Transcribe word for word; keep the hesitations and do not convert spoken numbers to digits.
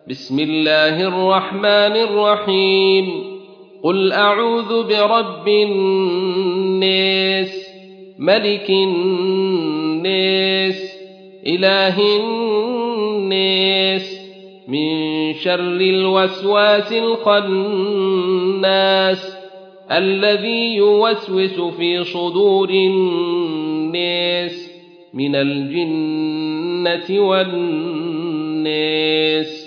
بسم الله الرحمن الرحيم قل أعوذ برب الناس ملك الناس إله الناس من شر الوسواس الخناس الذي يوسوس في صدور الناس من الجنة والناس